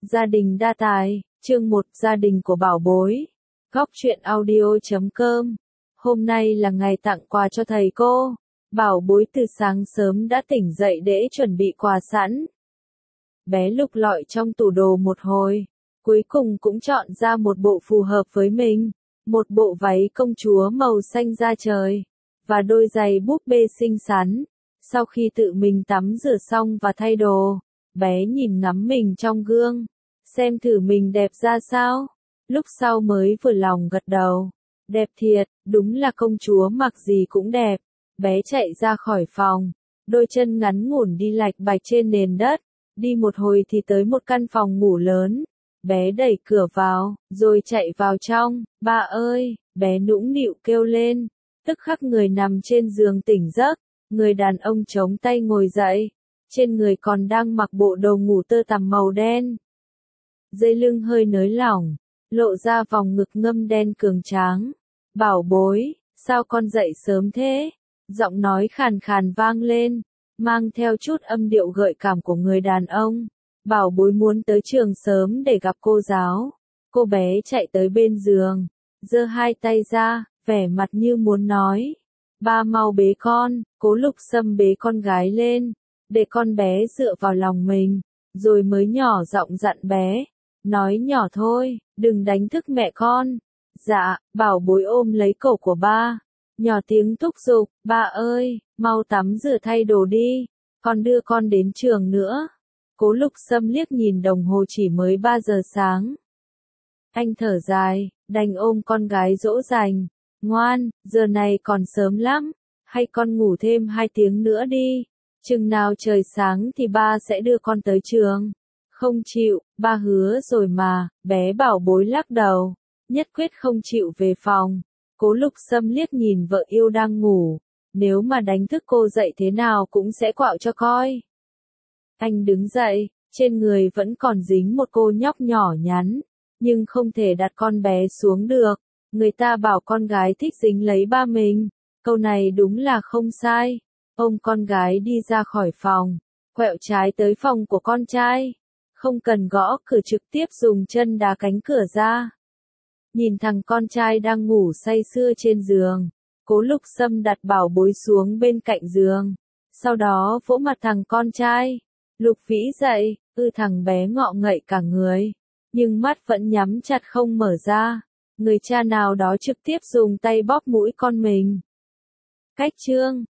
Gia đình đa tài, chương 1 gia đình của bảo bối. Góc truyện audio.com. Hôm nay là ngày tặng quà cho thầy cô. Bảo bối từ sáng sớm đã tỉnh dậy để chuẩn bị quà sẵn. Bé lục lọi trong tủ đồ một hồi, cuối cùng cũng chọn ra một bộ phù hợp với mình. Một bộ váy công chúa màu xanh da trời, và đôi giày búp bê xinh xắn. Sau khi tự mình tắm rửa xong và thay đồ, bé nhìn ngắm mình trong gương, xem thử mình đẹp ra sao. Lúc sau mới vừa lòng gật đầu. Đẹp thiệt, đúng là công chúa mặc gì cũng đẹp. Bé chạy ra khỏi phòng, đôi chân ngắn ngủn đi lạch bạch trên nền đất. Đi một hồi thì tới một căn phòng ngủ lớn. Bé đẩy cửa vào, rồi chạy vào trong. Ba ơi, bé nũng nịu kêu lên. Tức khắc người nằm trên giường tỉnh giấc. Người đàn ông chống tay ngồi dậy. Trên người còn đang mặc bộ đồ ngủ tơ tằm màu đen. Dây lưng hơi nới lỏng, lộ ra vòng ngực ngâm đen cường tráng. Bảo bối, sao con dậy sớm thế? Giọng nói khàn khàn vang lên, mang theo chút âm điệu gợi cảm của người đàn ông. Bảo bối muốn tới trường sớm để gặp cô giáo. Cô bé chạy tới bên giường, giơ hai tay ra, vẻ mặt như muốn nói. Ba mau bế con. Cố Lục Sâm bế con gái lên, để con bé dựa vào lòng mình, rồi mới nhỏ giọng dặn bé. Nói nhỏ thôi, đừng đánh thức mẹ con. Dạ. Bảo bối ôm lấy cổ của ba, nhỏ tiếng thúc giục. Ba ơi, mau tắm rửa thay đồ đi, con đưa con đến trường nữa. Cố Lục Sâm liếc nhìn đồng hồ chỉ mới 3 giờ sáng. Anh thở dài, đành ôm con gái dỗ dành. Ngoan, giờ này còn sớm lắm, hay con ngủ thêm 2 tiếng nữa đi. Chừng nào trời sáng thì ba sẽ đưa con tới trường. Không chịu, ba hứa rồi mà. Bé bảo bối lắc đầu, nhất quyết không chịu về phòng. Cố Lục Sâm liếc nhìn vợ yêu đang ngủ. Nếu mà đánh thức cô dậy thế nào cũng sẽ quạo cho coi. Anh đứng dậy, trên người vẫn còn dính một cô nhóc nhỏ nhắn, nhưng không thể đặt con bé xuống được. Người ta bảo con gái thích dính lấy ba mình, câu này đúng là không sai. Ôm con gái đi ra khỏi phòng, quẹo trái tới phòng của con trai. Không cần gõ cửa, trực tiếp dùng chân đá cánh cửa ra. Nhìn thằng con trai đang ngủ say sưa trên giường, Cố Lục Sâm đặt bảo bối xuống bên cạnh giường. Sau đó vỗ mặt thằng con trai. Lục Vĩ dậy. Thằng bé ngọ ngậy cả người, nhưng mắt vẫn nhắm chặt không mở ra. Người cha nào đó trực tiếp dùng tay bóp mũi con mình. Cách chương